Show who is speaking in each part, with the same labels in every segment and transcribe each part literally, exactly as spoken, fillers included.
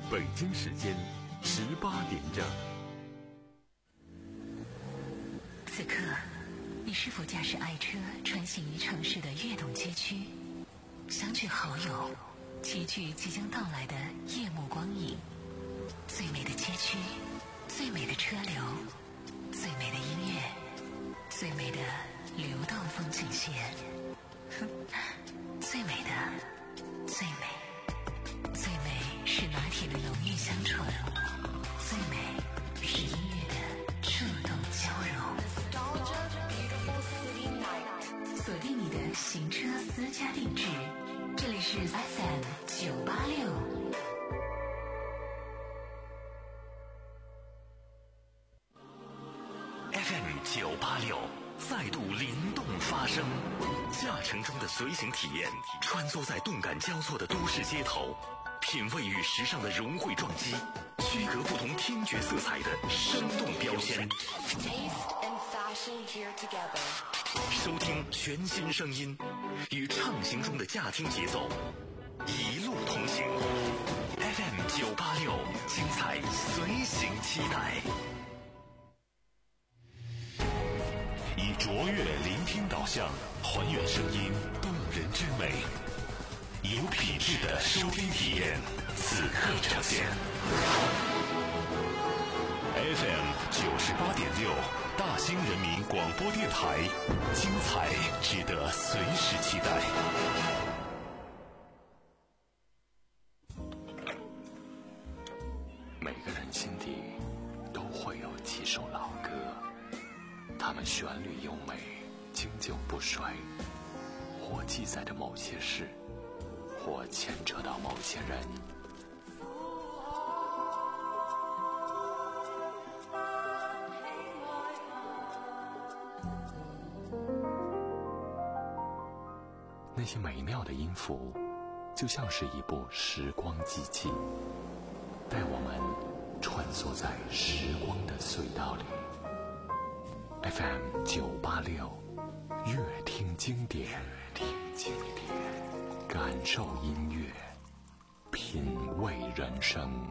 Speaker 1: 北京时间十八点整。
Speaker 2: 此刻，你是否驾驶爱车穿行于城市的跃动街区，相聚好友，齐聚即将到来的夜幕光影？最美的街区，最美的车流，最美的音乐，最美的流动风景线。最美的，最美，最美是拿铁的浓郁香醇，最美是音乐的触动交融。锁定你的行车私家定制，这里是 F M 九八六。
Speaker 3: F M 九八六再度灵动发声，驾乘中的随行体验，穿梭在动感交错的都市街头，品味与时尚的融汇撞击，区隔不同听觉色彩的生动标签。收听全新声音，与畅行中的驾听节奏，一路同行。F M 九八六，精彩随行期待。以卓越聆听导向，还原声音动人之美，有品质的收听体验，此刻呈现。F M 九十八点六，大兴人民广播电台，精彩值得随时期待。每个人心底都会有几首老歌，它们旋律优美，经久不衰，或记载着某些事，或牵扯到某些人。那些美妙的音符，就像是一部时光机器，带我们穿梭在时光的隧道里。F M 九八六，乐听经典，听经典，感受音乐，品味人生。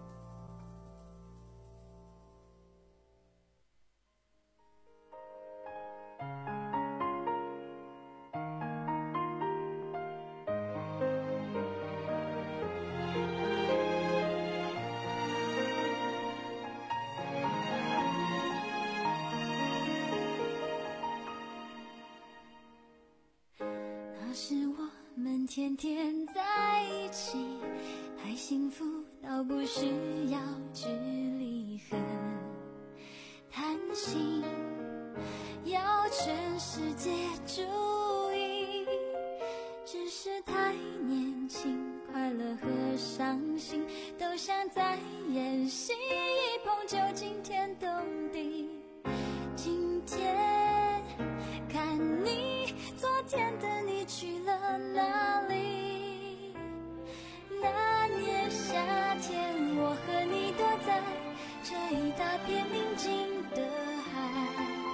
Speaker 4: 天天在一起，太幸福到不需要距离和贪心，要全世界注意，只是太年轻，快乐和伤心都像在演戏，一碰就惊天动地。今天看你，昨天的你去了哪里？那年夏天，我和你躲在这一大片宁静的海，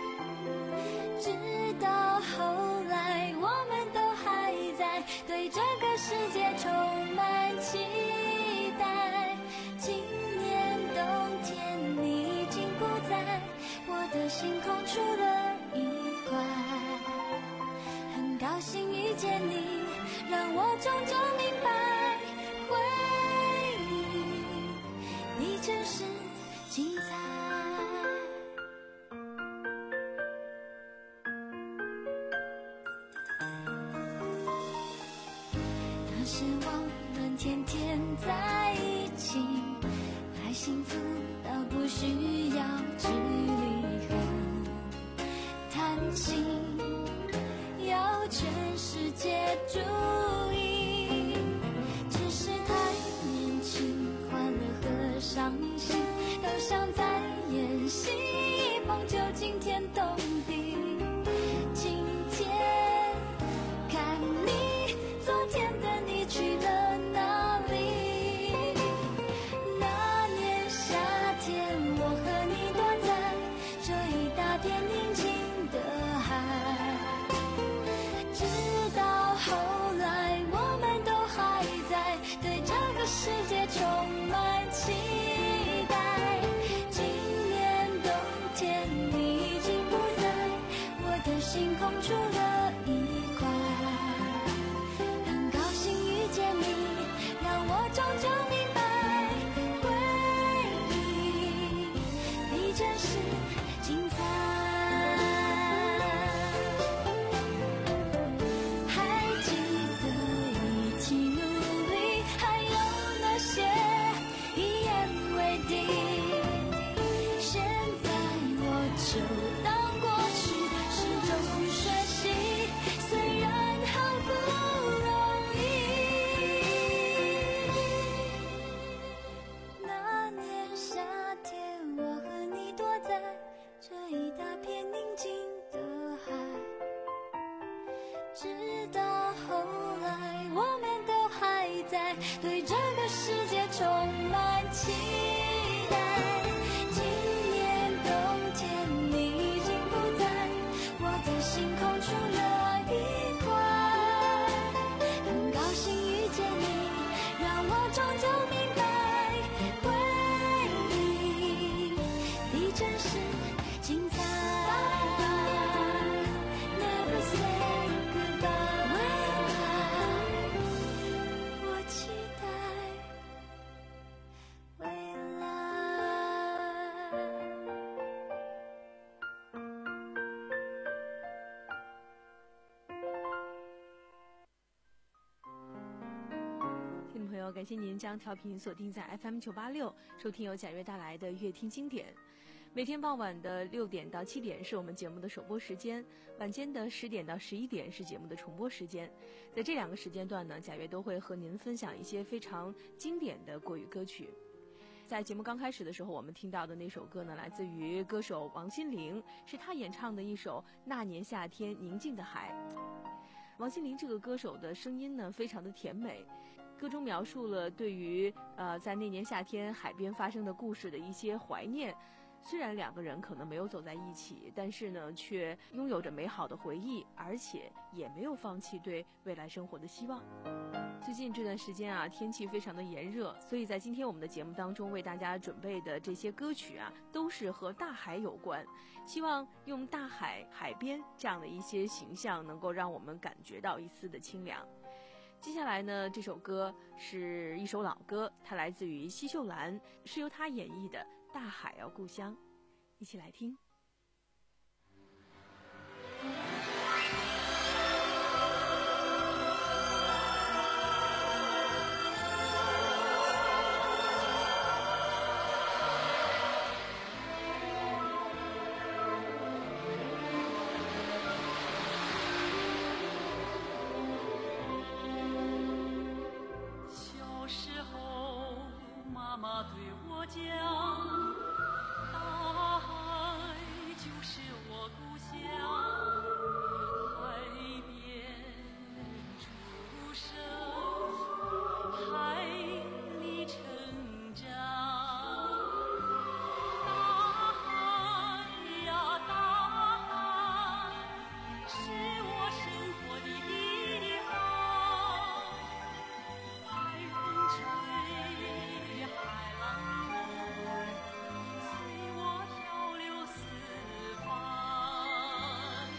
Speaker 4: 直到后来我们都还在对这个世界充满期待。今年冬天你已经不在我的星空出了一块，很高兴遇见你，让我终究明白，回忆你真是精彩。那时我们天天在一起，还幸福到不需要距离和贪心，要全世界注意，只是太年轻，快乐和伤心都像在演戏，一碰就惊天动地。今天看你，昨天的你去了哪里？那年夏天，我和你躲在这一大片宁静的海，直到后来我们都还在对这个世界充满对这个世界充满期待。今年冬天你已经不在，我的心空出了一块，很高兴遇见你，让我终究明白，回忆比真实精彩。Never say goodbye， 我期待未来。
Speaker 5: 听众朋友，感谢您将调频锁定在 F M 九八六，收听由贾悦带来的乐听经典。每天傍晚的六点到七点是我们节目的首播时间，晚间的十点到十一点是节目的重播时间。在这两个时间段呢，贾悦都会和您分享一些非常经典的国语歌曲。在节目刚开始的时候，我们听到的那首歌呢，来自于歌手王心凌，是她演唱的一首《那年夏天宁静的海》。王心凌这个歌手的声音呢，非常的甜美，歌中描述了对于呃在那年夏天海边发生的故事的一些怀念。虽然两个人可能没有走在一起，但是呢，却拥有着美好的回忆，而且也没有放弃对未来生活的希望。最近这段时间啊，天气非常的炎热，所以在今天我们的节目当中为大家准备的这些歌曲啊，都是和大海有关，希望用大海、海边这样的一些形象，能够让我们感觉到一丝的清凉。接下来呢，这首歌是一首老歌，它来自于奚秀兰，是由她演绎的《大海啊故乡》，一起来听。
Speaker 6: 随我漂流四方。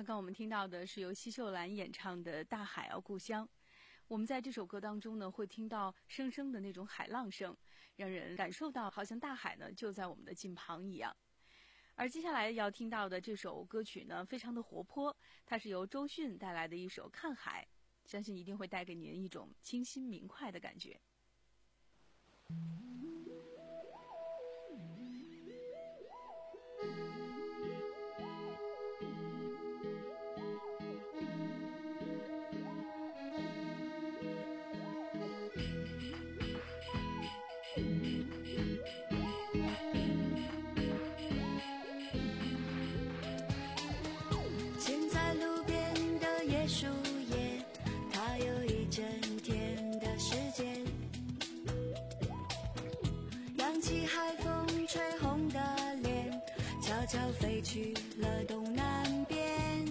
Speaker 5: 刚刚我们听到的是由奚秀兰演唱的《大海啊故乡》。我们在这首歌当中呢，会听到声声的那种海浪声，让人感受到好像大海呢就在我们的近旁一样。而接下来要听到的这首歌曲呢，非常的活泼，它是由周迅带来的一首《看海》，相信一定会带给您一种清新明快的感觉。
Speaker 6: 悄飞去了东南边，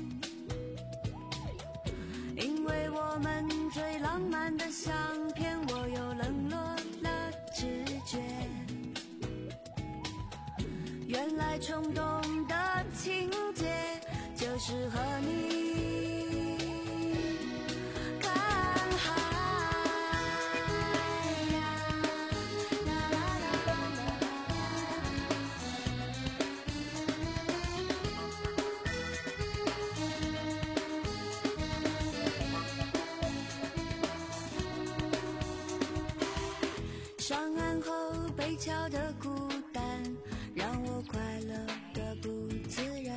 Speaker 6: 因为我们最浪漫的相片，我又冷落了直觉。原来冲动的情节就是和你看海呀，啦啦啦啦啦。上岸后北桥的孤单，让我快乐的不自然。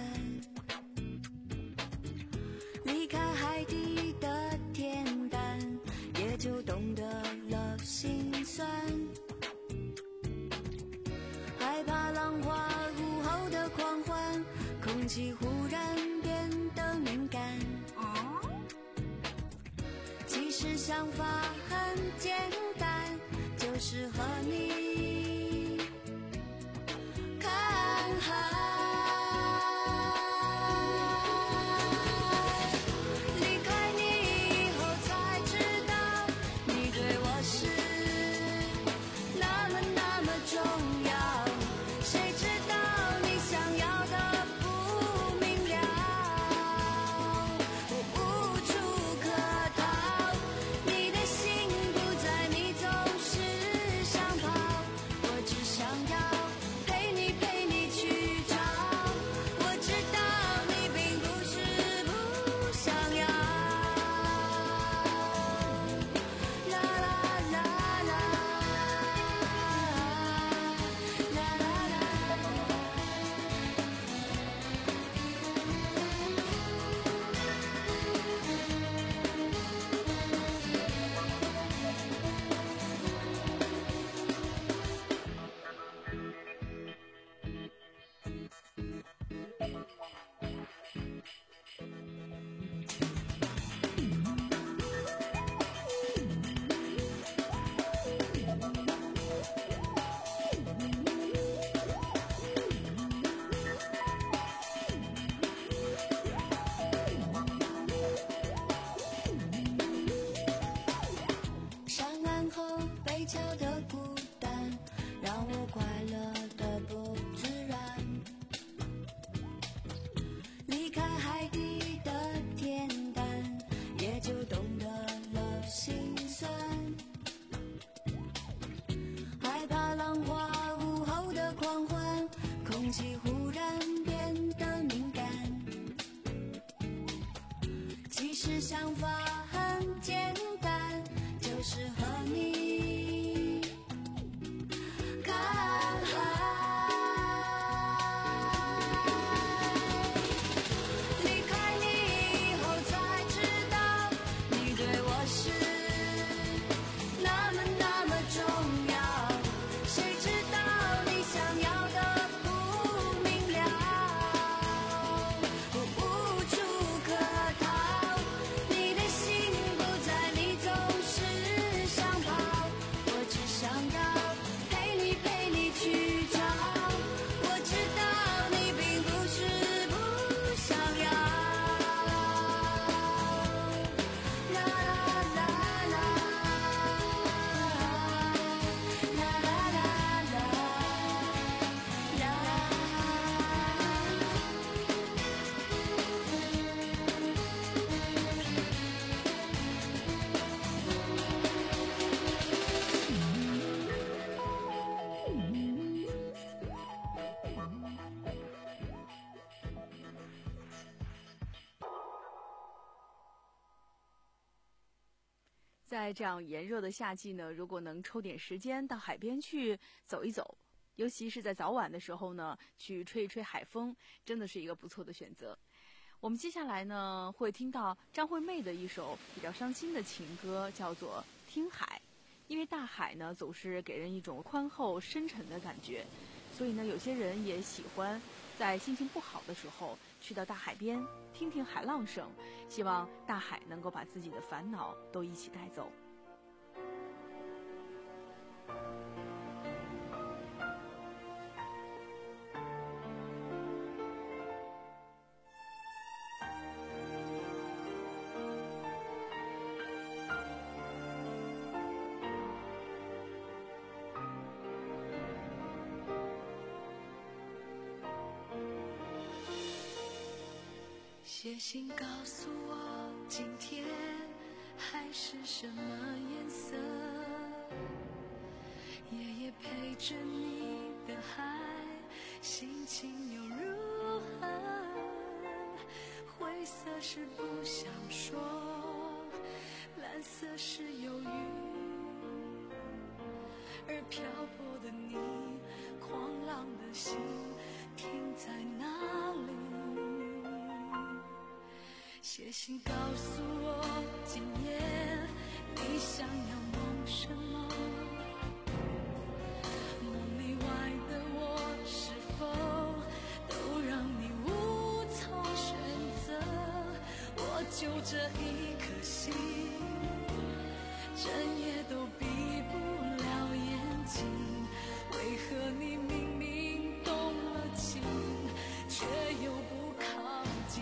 Speaker 6: 离开海底的恬淡，也就懂得了心酸。害怕浪花午后的狂欢，空气忽然变得敏感。其实想法很简单，就是和你看海。离开你以后才知道，你对我是那么那么重要。谁知道你想要的不明了，我无处可逃。你的心不在，你总是想跑，我只想要陪你陪你去找。我知道你并不是不想要，啦啦啦啦，啦啦啦。上岸后北桥的孤单，让我快乐的不自然。离开海底的恬淡，也就懂得了心酸。害怕浪花午后的狂欢，空气忽然变得敏感。其实想法很简单，就是和你看海。离开你以后才知道，你对我是那么那么重要。谁知道你想要的不明了，我无处可逃。你的心不在，你总是想跑，
Speaker 5: 在这样炎热的夏季呢，如果能抽点时间到海边去走一走，尤其是在早晚的时候呢，去吹一吹海风，真的是一个不错的选择。我们接下来呢，会听到张惠妹的一首比较伤心的情歌，叫做《听海》。因为大海呢，总是给人一种宽厚深沉的感觉，所以呢，有些人也喜欢在心情不好的时候去到大海边听听海浪声，希望大海能够把自己的烦恼都一起带走。
Speaker 6: 写信告诉我今天海是什么颜色，夜夜陪着你的海心情又如何，灰色是不想说，蓝色是忧郁，而漂泊的你狂浪的心停在哪里？写信告诉我今夜你想要梦什么，梦里外的我是否都让你无从选择，我就这一颗心整夜都闭不了眼睛，为何你明明动了情却又不靠近？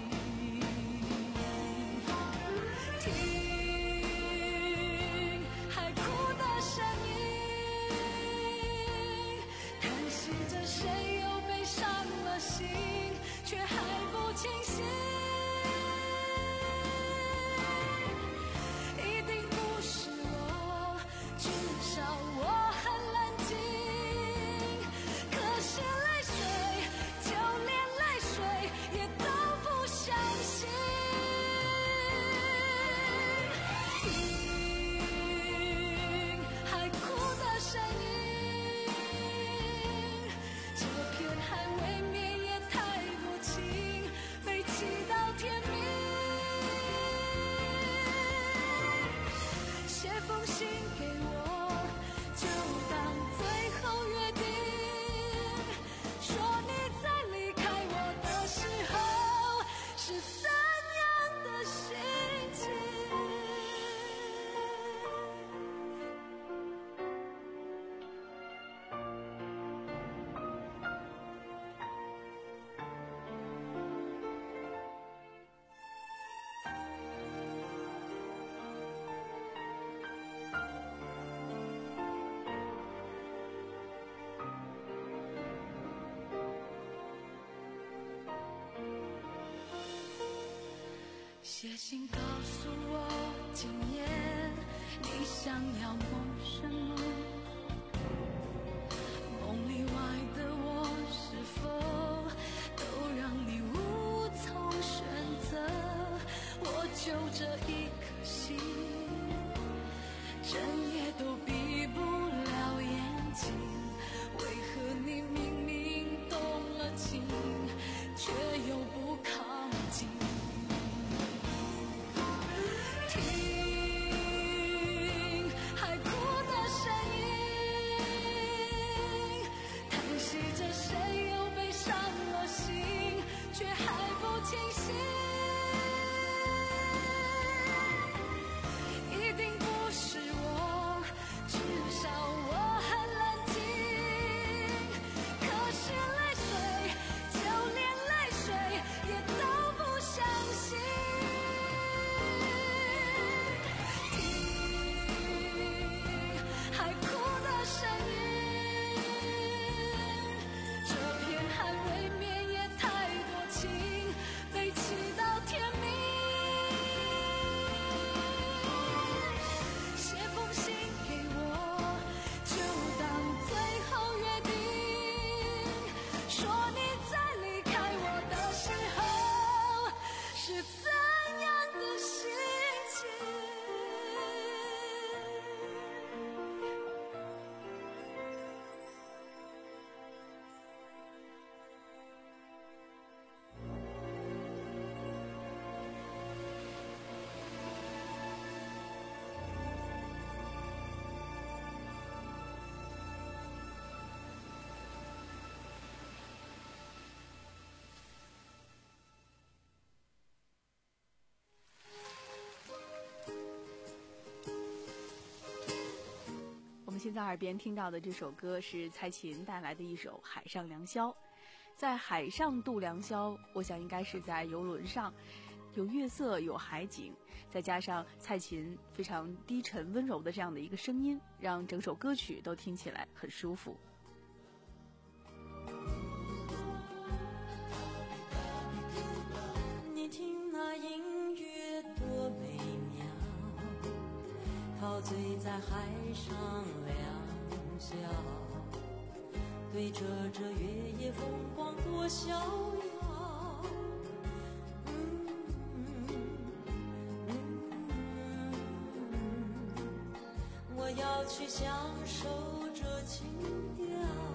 Speaker 6: 写信告诉我今夜你想要梦什么，梦里外的我是否都让你无从选择，我就这一颗心整夜都闭不了眼睛，为何你明明动了情却又不靠近？是怎样的心情？
Speaker 5: 现在耳边听到的这首歌是蔡琴带来的一首《海上良宵》。在海上渡良宵，我想应该是在游轮上，有月色，有海景，再加上蔡琴非常低沉温柔的这样的一个声音，让整首歌曲都听起来很舒服。
Speaker 6: 你听那音乐多美妙，陶醉在海上良宵，对着这月夜风光多逍遥。嗯嗯嗯，我要去享受这情调。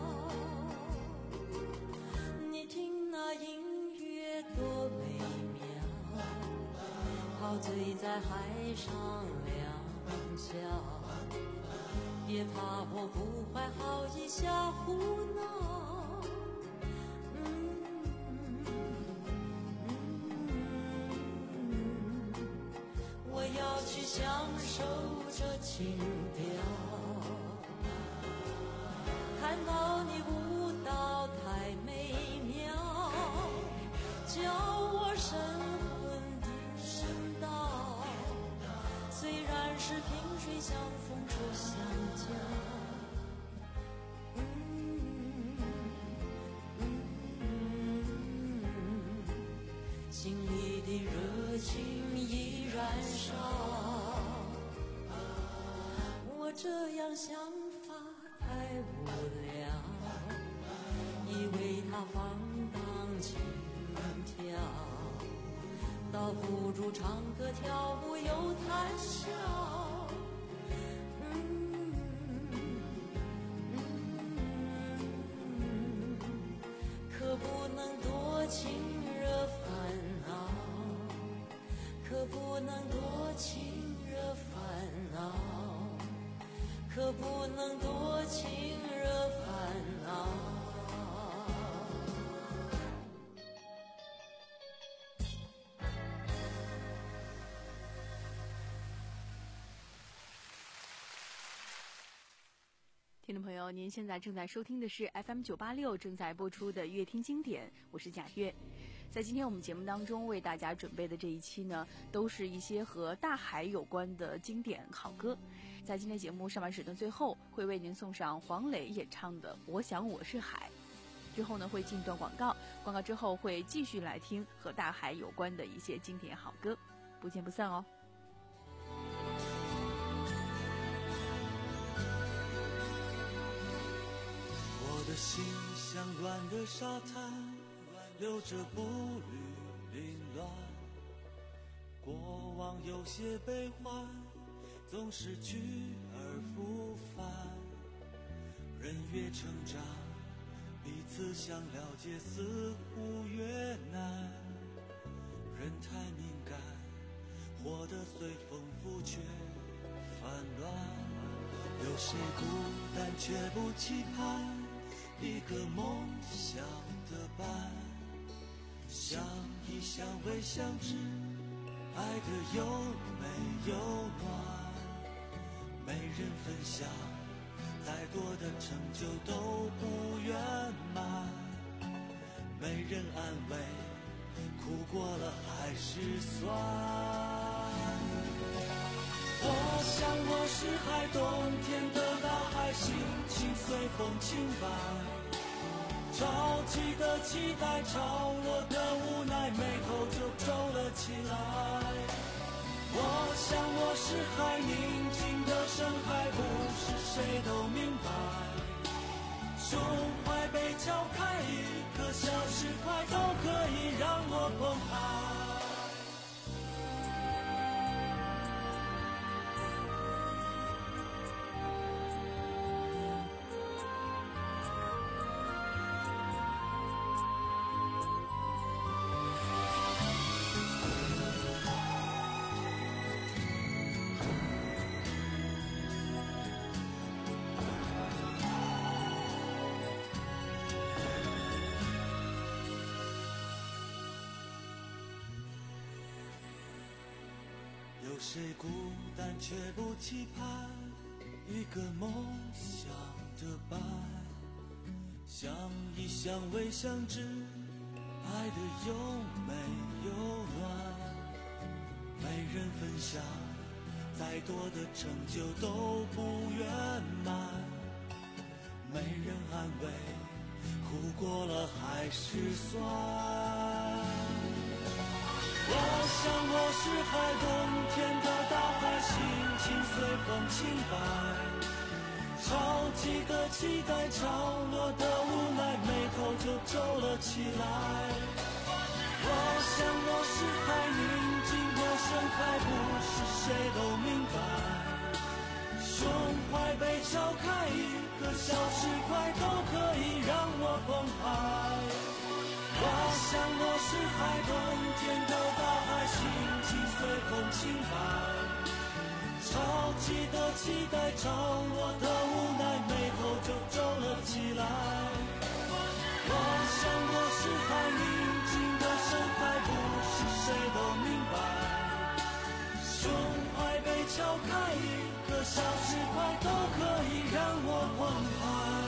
Speaker 6: 你听那音乐多美妙，陶醉在海上良宵。别怕我不怀好意瞎胡闹，嗯嗯，我要去享受这情调。看到你舞蹈太美妙，叫我神魂的神道。虽然是萍水相逢初相交，嗯嗯，心里的热情已燃烧。我这样想法太无聊，以为它放荡轻佻，倒不如唱歌跳舞又谈笑。嗯嗯，可不能多情惹烦恼，可不能多情惹烦恼，可不能多情惹烦恼。
Speaker 5: 听众朋友，您现在正在收听的是 F M 九八六正在播出的乐听经典，我是贾月。在今天我们节目当中为大家准备的这一期呢，都是一些和大海有关的经典好歌。在今天节目上半时的最后，会为您送上黄磊演唱的《我想我是海》。之后呢，会进一段广告，广告之后会继续来听和大海有关的一些经典好歌，不见不散哦。
Speaker 7: 我的心像软的沙滩，留着步履凌乱，过往有些悲欢，总是去而复返。人越成长，彼此想了解似乎越难。人太敏感，活得随风拂却烦乱。有谁孤单却不期盼一个梦想的伴？相依相偎相知，爱得又美又暖。没人分享，再多的成就都不圆满。没人安慰，苦过了还是酸。我想我是海，冬天的大海，心情随风轻摆。着急的期待，潮落的无奈，眉头就皱了起来。我想我是海，宁静的深海，不是谁都明白。胸怀被敲开，一颗小石块都可以让我澎湃。有谁孤单却不期盼一个梦想的白，想一想未相知，爱的有没有暖，没人分享，再多的成就都不圆满，没人安慰，苦过了还是酸。我想我是海，冬天的大海，心情随风轻摆，潮起的期待，潮落的无奈，眉头就皱了起来。我想我是海，宁静的盛开，不是谁都明白，胸怀被敲开，一个小石块都可以让我澎湃。我想我是海，冬天的大海，心情随风轻摆，潮起的期待，潮落的无奈，眉头就皱了起来。我想我是海，宁静的盛开，不是谁都明白，胸怀被敲开，一个小石块都可以让我澎湃。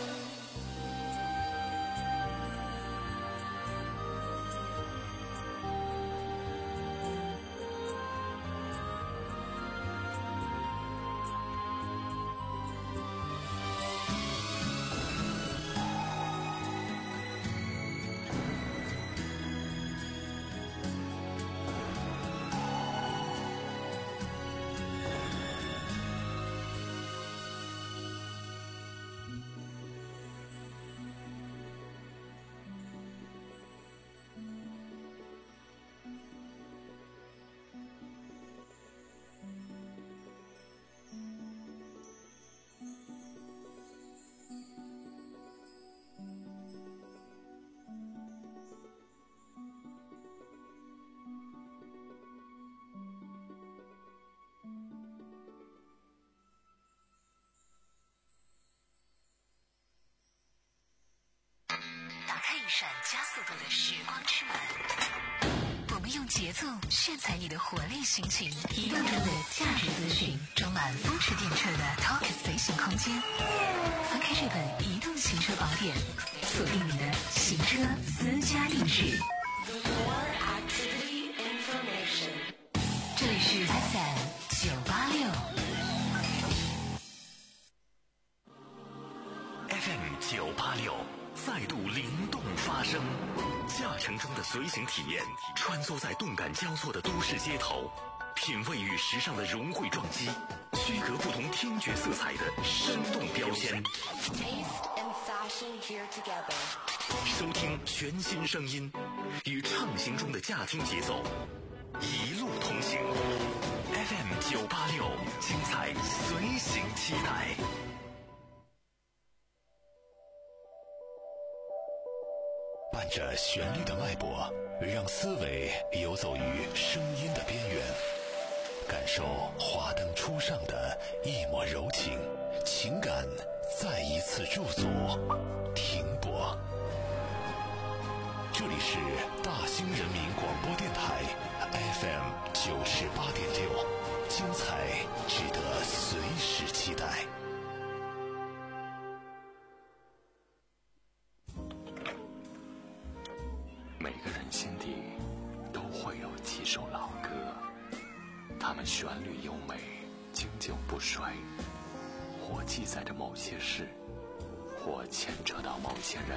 Speaker 2: 一扇加速度的时光之门，我们用节奏炫彩你的活力心情，移动中的价值资讯，装满风驰电掣的 Talk 随行空间。翻开这本移动行车宝典，锁定你的行车私家定制。这里是 F M 九八六。
Speaker 3: F M 九八六。再度灵动发声，驾乘中的随行体验，穿梭在动感交错的都市街头，品味与时尚的融汇撞击，区隔不同听觉色彩的生动标签。收听全新声音，与畅行中的驾听节奏，一路同行。F M 九八六，精彩随行期待。伴着旋律的脉搏，让思维游走于声音的边缘，感受华灯初上的一抹柔情，情感再一次驻足停泊。这里是大兴人民广播电台 F M 九十八点六，精彩值得随时期待。 每个人心底都会有几首老歌，它们旋律优美，经久不衰，或记载着某些事，或牵扯到某些人。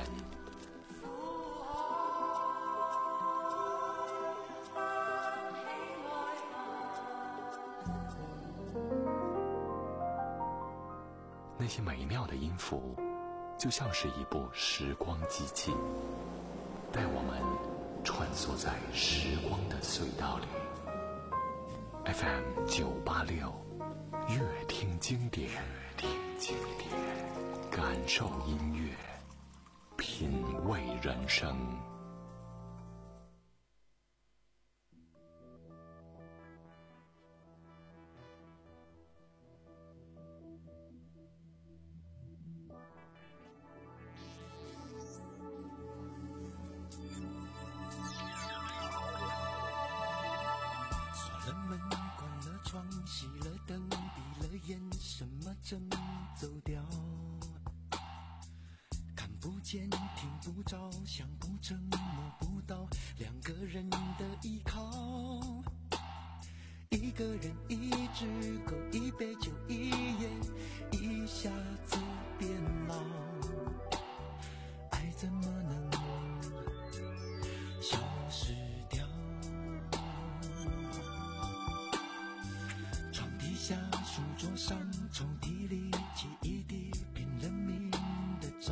Speaker 3: 那些美妙的音符，就像是一部时光机器，带我们穿梭在时光的隧道里。 F M 九八六，乐听经典，听经典，感受音乐，品味人生。
Speaker 7: 锁了门，关了窗，熄了灯，闭了眼，什么正走掉？看不见，听不着，想不成，摸不到，两个人的依靠。一个人一只狗，一杯酒，一夜，一下子变老。爱怎么能消失掉？床底下、书桌上、抽屉里，记忆地拼了命的找，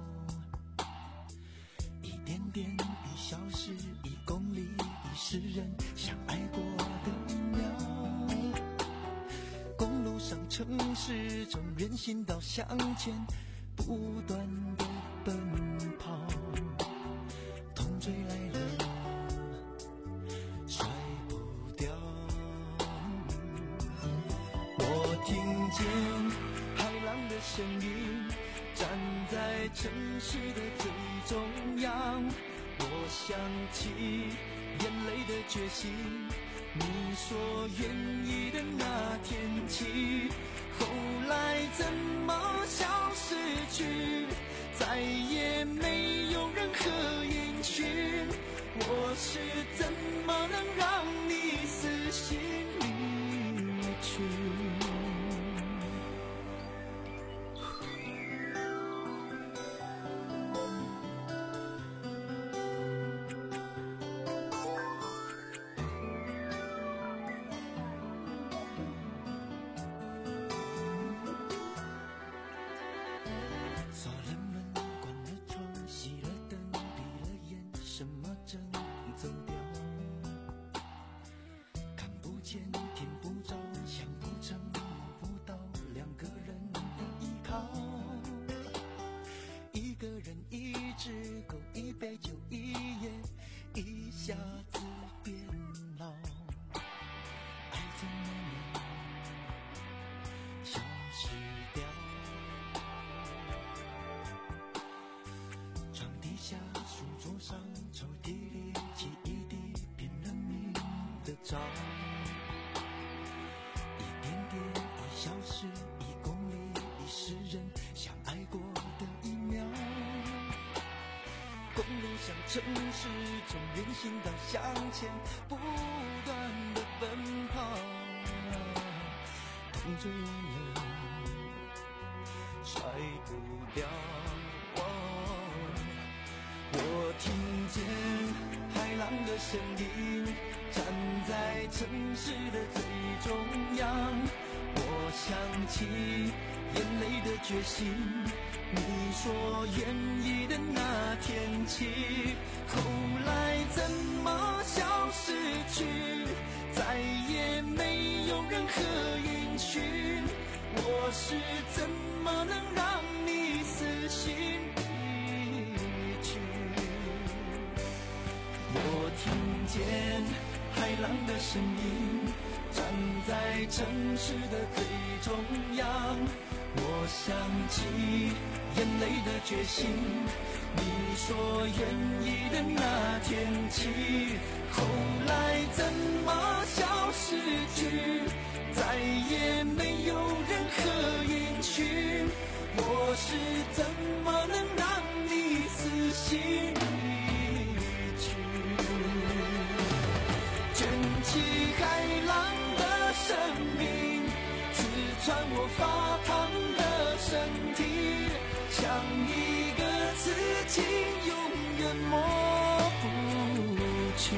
Speaker 7: 一点点，一小时，一公里，一世人，相爱过的一秒。公路上、城市中，人行道向前不断的奔跑，痛追来了，甩不掉。我听见海浪的声音，站在城市的最中央。我想起眼泪的决心，你说愿意的那天起，后来怎么消失去，再也没有任何音讯。我是怎么能让你死心离去？下子变老，爱怎么能消失掉？床底下、书桌上、抽屉里，记忆地拼了命的找，一点点，一小时，一公里，一世人，相爱过的一秒。公路上、城市中，人行道向前不断的奔跑，痛追完了，甩不掉。哦，我听见海浪的声音，站在城市的最中央。我想起眼泪的决心，你说愿意的那天起，后来怎么消失去，再也没有任何音讯。我是怎么能让你死心离去？我听见海浪的声音，站在城市的最中央。我想起眼泪的决心，你说愿意的那天起，后来怎么消失去，再也没有任何音讯。我是怎么能让你死心离去？卷起海浪的生命，刺穿我发烫的身体，像一个刺青，永远抹不去。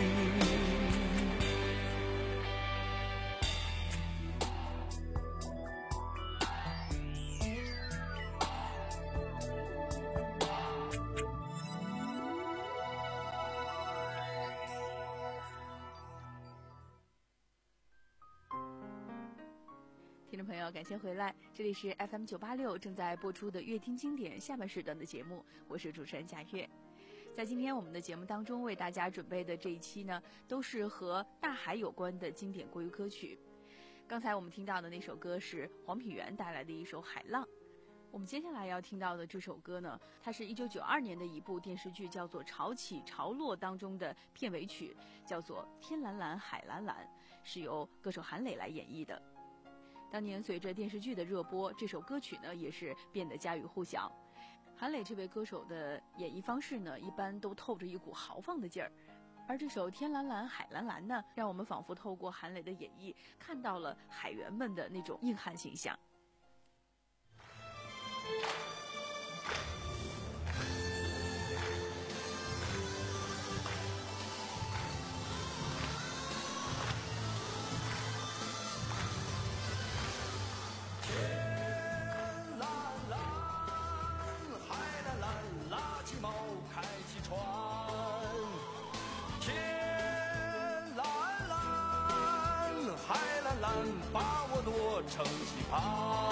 Speaker 5: 听众朋友，感谢回来，这里是 F M 九八六正在播出的乐听经典下半时段的节目，我是主持人贾月。在今天我们的节目当中，为大家准备的这一期呢，都是和大海有关的经典国语歌曲。刚才我们听到的那首歌是黄品源带来的一首《海浪》。我们接下来要听到的这首歌呢，它是一九九二年的一部电视剧叫做《潮起潮落》当中的片尾曲，叫做《天蓝蓝海蓝蓝》。 是由歌手韩磊来演绎的。当年随着电视剧的热播，这首歌曲呢也是变得家喻户晓。韩磊这位歌手的演绎方式呢，一般都透着一股豪放的劲儿，而这首《天蓝蓝海蓝蓝》呢，让我们仿佛透过韩磊的演绎，看到了海员们的那种硬汉形象。
Speaker 7: 把我多成棋盘，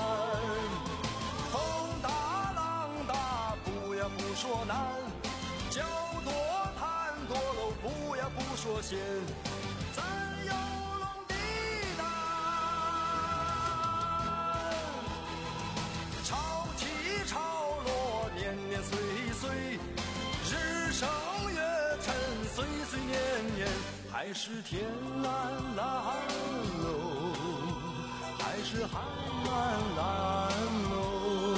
Speaker 7: 风大浪大，不呀不说难，酒多谈多喽，不呀不说闲，咱有龙的胆，潮起潮落，年年岁岁，日升月沉，岁岁年年，还是天蓝蓝喽，还是海蓝蓝喽，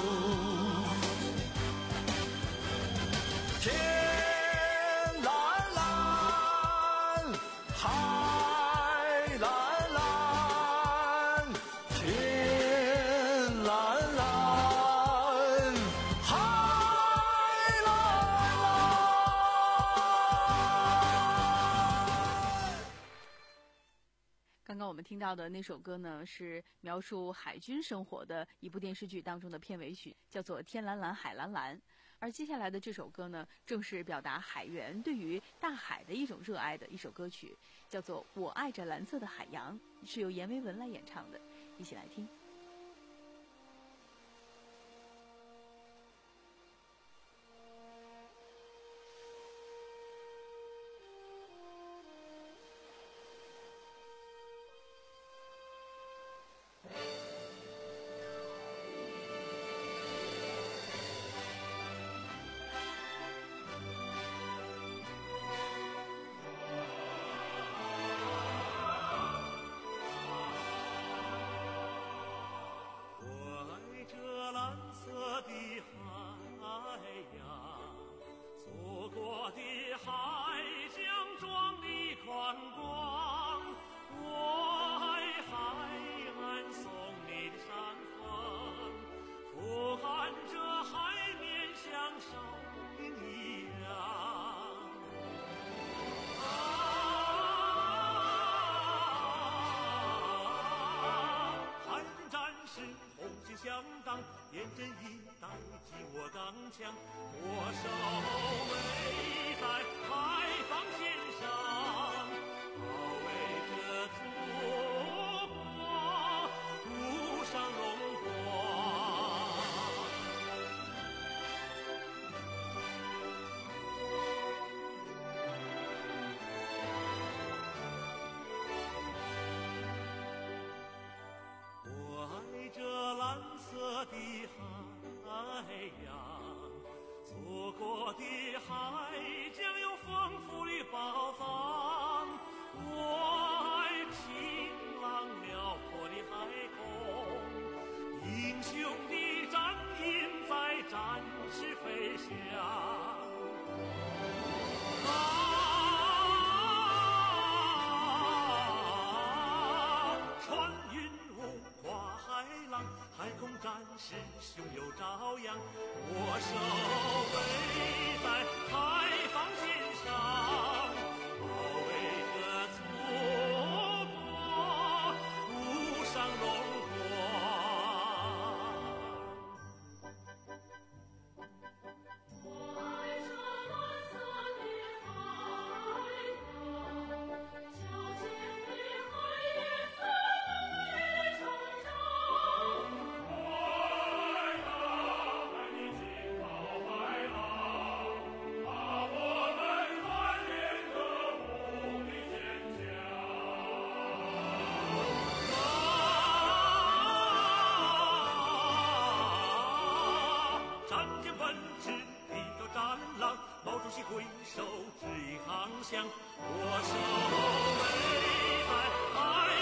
Speaker 7: 天蓝蓝，海蓝蓝，天蓝蓝，海蓝蓝。
Speaker 5: 刚刚我们听到的那首歌呢，是描述海军生活的一部电视剧当中的片尾曲，叫做《天蓝蓝海蓝蓝》。而接下来的这首歌呢，正是表达海员对于大海的一种热爱的一首歌曲，叫做《我爱着蓝色的海洋》，是由阎维文来演唱的，一起来听。
Speaker 8: 严阵以待，紧握钢枪，我守卫在海防线上，保卫着祖国无上荣光。我爱这蓝色的海洋，祖国的海将有丰富的宝藏。我爱晴朗辽阔的海空，英雄的战鹰在展翅飞翔。啊海空战士胸有朝阳，我守卫在海防线上，保卫着祖国无上荣光。我爱这蓝色的海洋，矫健的海燕在我的成长。毛主席挥手指引航向，我守卫在海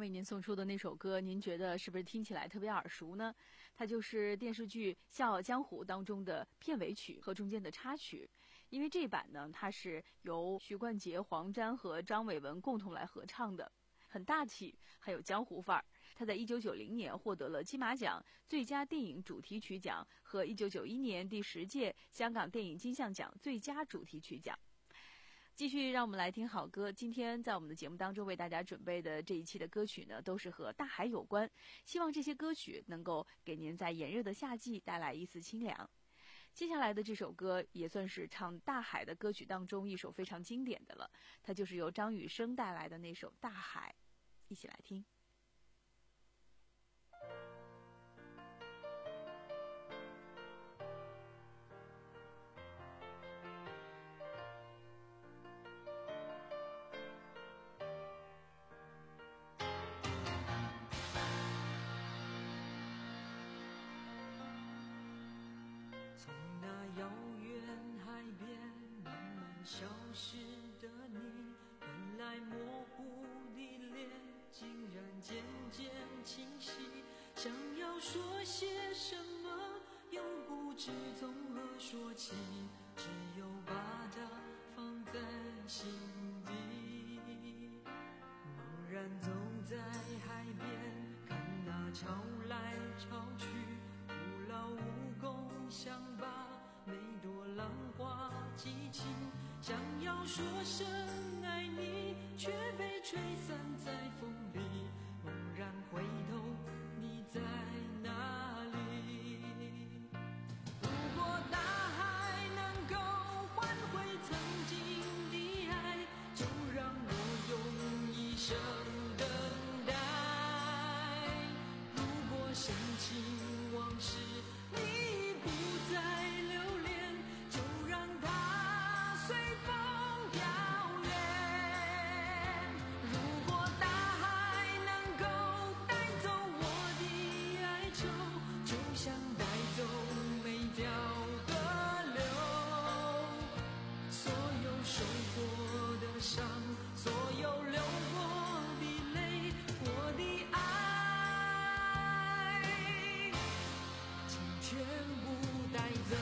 Speaker 5: 为您送出的那首歌，您觉得是不是听起来特别耳熟呢？它就是电视剧《笑傲江湖》当中的片尾曲和中间的插曲。因为这版呢，它是由许冠杰、黄沾和张伟文共同来合唱的，很大气，很有江湖范儿。他在一九九零年获得了金马奖最佳电影主题曲奖和一九九一年第十届香港电影金像奖最佳主题曲奖。继续让我们来听好歌。今天在我们的节目当中为大家准备的这一期的歌曲呢，都是和大海有关，希望这些歌曲能够给您在炎热的夏季带来一丝清凉。接下来的这首歌也算是唱大海的歌曲当中一首非常经典的了，它就是由张雨生带来的那首《大海》，一起来听。
Speaker 9: 从那遥远海边慢慢消失的你，本来模糊的脸竟然渐渐清晰，想要说些什么又不知从何说起，只有把它放在心底。茫然走在海边，看那潮来潮去，徒劳无功，想把每朵浪花记起，想要说声爱你，却被吹散在风里。猛然回头，你在哪里？如果大海能够换回曾经的爱，就让我用一生等待。如果深情往事你不再留恋，就让它随风飘远。如果大海能够带走我的哀愁，就像带走每条河流，所有受过的伤，所有流过的泪，我的爱请全部带走。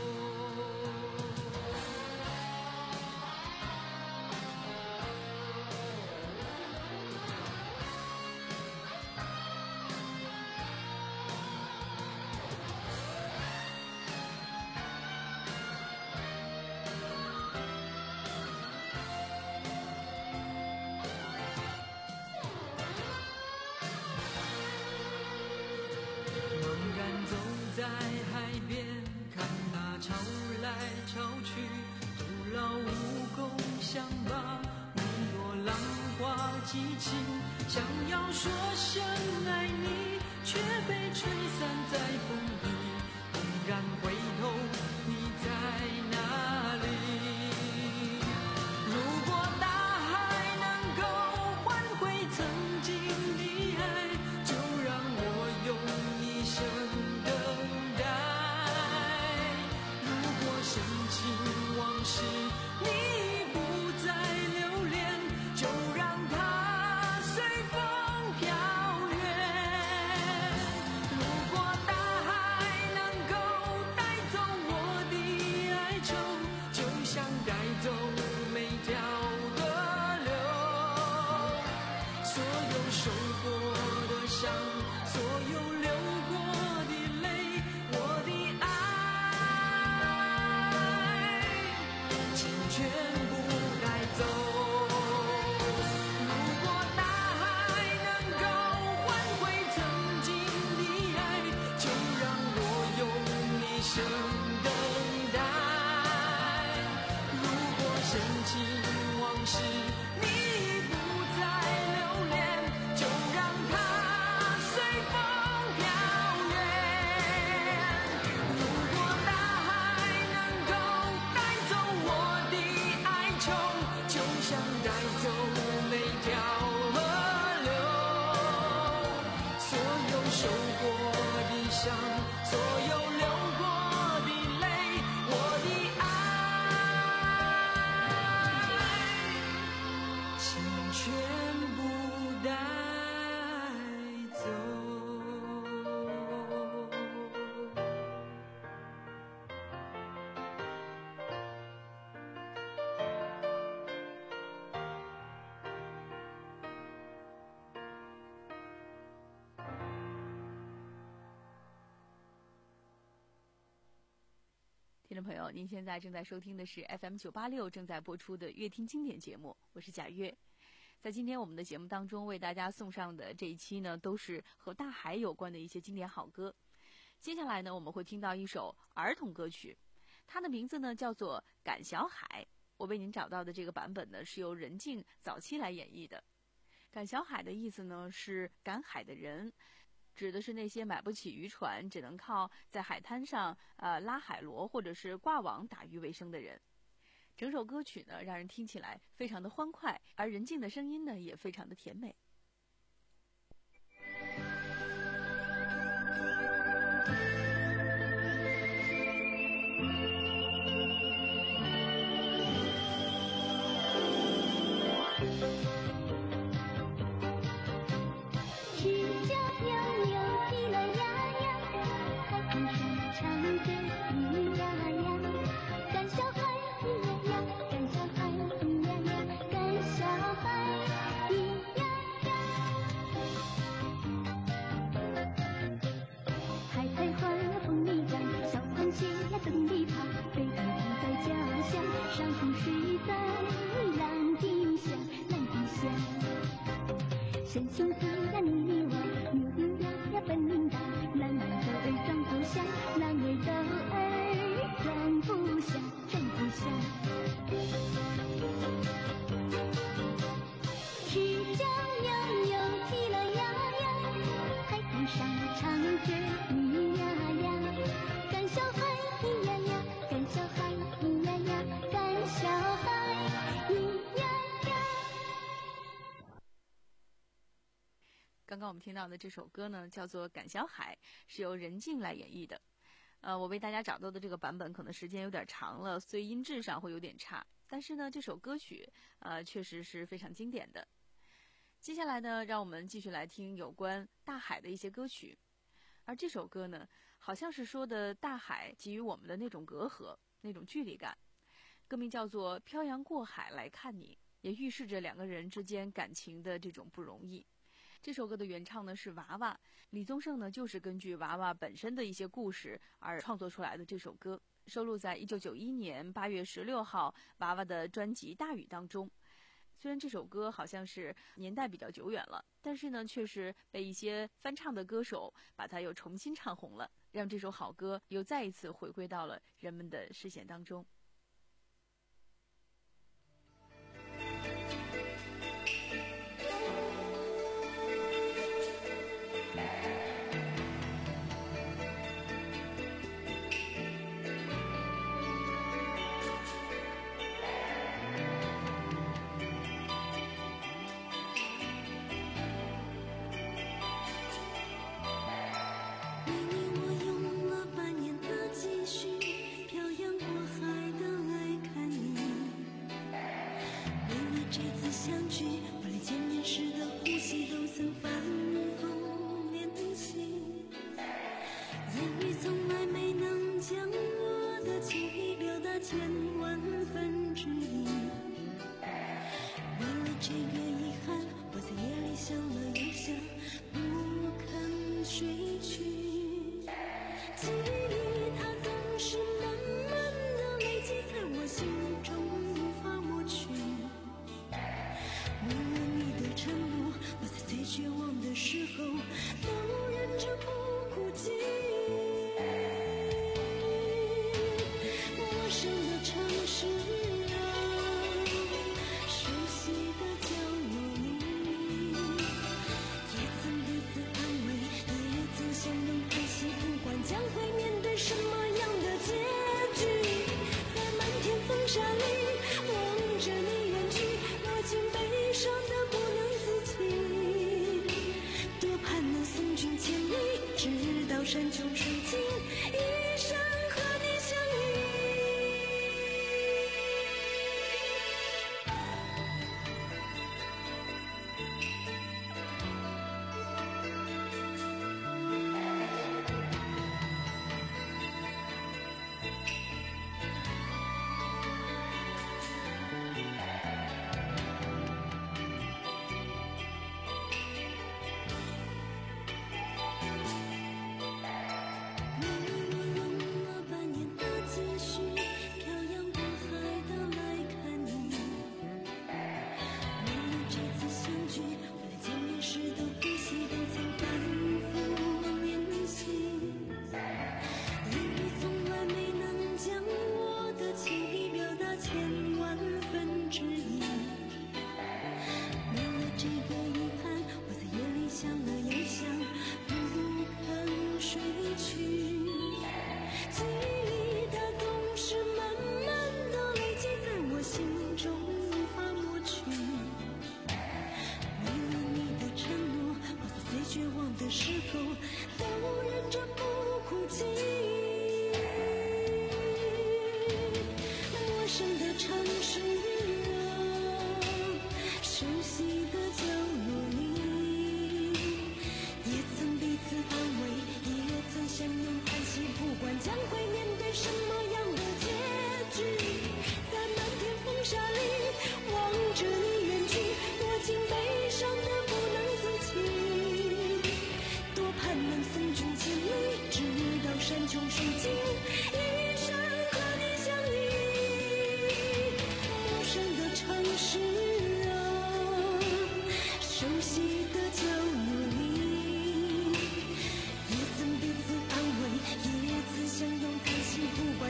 Speaker 9: 茫然走在海边，看那潮来潮去，徒劳无功，想把每朵浪花记起，想要说声爱你，却被吹散在风里。猛然回头，你在哪里？如果大海能够换回曾经的爱，就让我用一生等待。如果深情往事你不再留恋，就让它随风飘远。如果大海能够带走我的哀愁，就像带走每条河流，所有受过的伤，所有流过的泪，我的爱请全部带走。如果大海能够换回曾经的爱，就让我用一生等待。如果深情往事你不再留恋，就让它随风飘远。如果大海能够带走我的哀愁，就像带走每条河流，所有受过的伤，所有流过的泪，我的爱
Speaker 5: 听众朋友，您现在正在收听的是 F M 九八六正在播出的乐听经典节目，我是贾月。在今天我们的节目当中，为大家送上的这一期呢，都是和大海有关的一些经典好歌。接下来呢，我们会听到一首儿童歌曲，它的名字呢叫做《赶小海》。我为您找到的这个版本呢，是由任静早期来演绎的。赶小海的意思呢是赶海的人，指的是那些买不起渔船，只能靠在海滩上呃拉海螺或者是挂网打鱼为生的人。整首歌曲呢，让人听起来非常的欢快，而任静的声音呢，也非常的甜美。刚刚我们听到的这首歌呢，叫做《赶小海》，是由任静来演绎的。呃，我为大家找到的这个版本可能时间有点长了，所以音质上会有点差。但是呢，这首歌曲呃确实是非常经典的。接下来呢，让我们继续来听有关大海的一些歌曲。而这首歌呢，好像是说的大海给予我们的那种隔阂、那种距离感。歌名叫做《漂洋过海来看你》，也预示着两个人之间感情的这种不容易。这首歌的原唱呢是娃娃，李宗盛呢就是根据娃娃本身的一些故事而创作出来的这首歌，收录在一九九一年八月十六号娃娃的专辑《大雨》当中。虽然这首歌好像是年代比较久远了，但是呢却是被一些翻唱的歌手把它又重新唱红了，让这首好歌又再一次回归到了人们的视线当中。
Speaker 6: 山穷水尽，一生和你相依。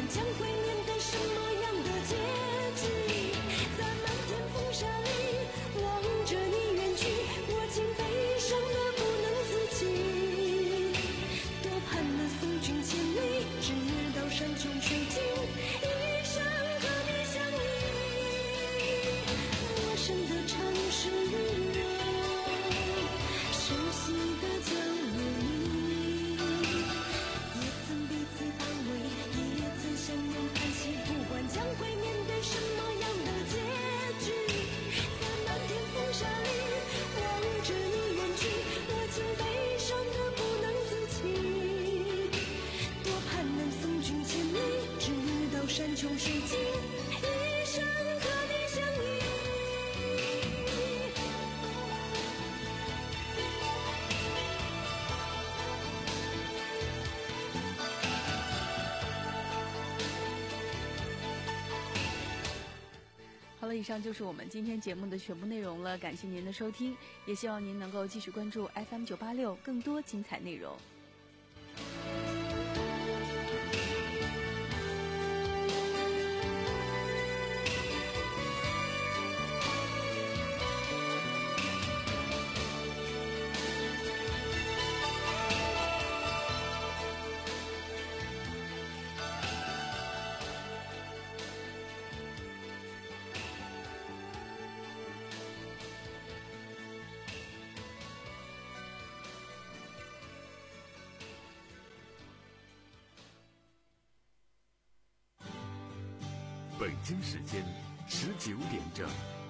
Speaker 6: 将会面对什么样的结局。在漫天风沙里望着你远去，我竟悲伤得不能自己。多盼能送君千里，直到山穷水尽，一生和你相依。陌生的城市啊，熟悉的角落里，也曾彼此安慰，也曾相拥叹息，不管将会面对什么样的结局。在漫天风沙里望着你远去，我竟悲伤得不能自己。多盼能送君千里，直到山穷水尽，一生和你相依。
Speaker 5: 好了，以上就是我们今天节目的全部内容了，感谢您的收听，也希望您能够继续关注 F M 九八六更多精彩内容。
Speaker 1: 北京时间十九点整。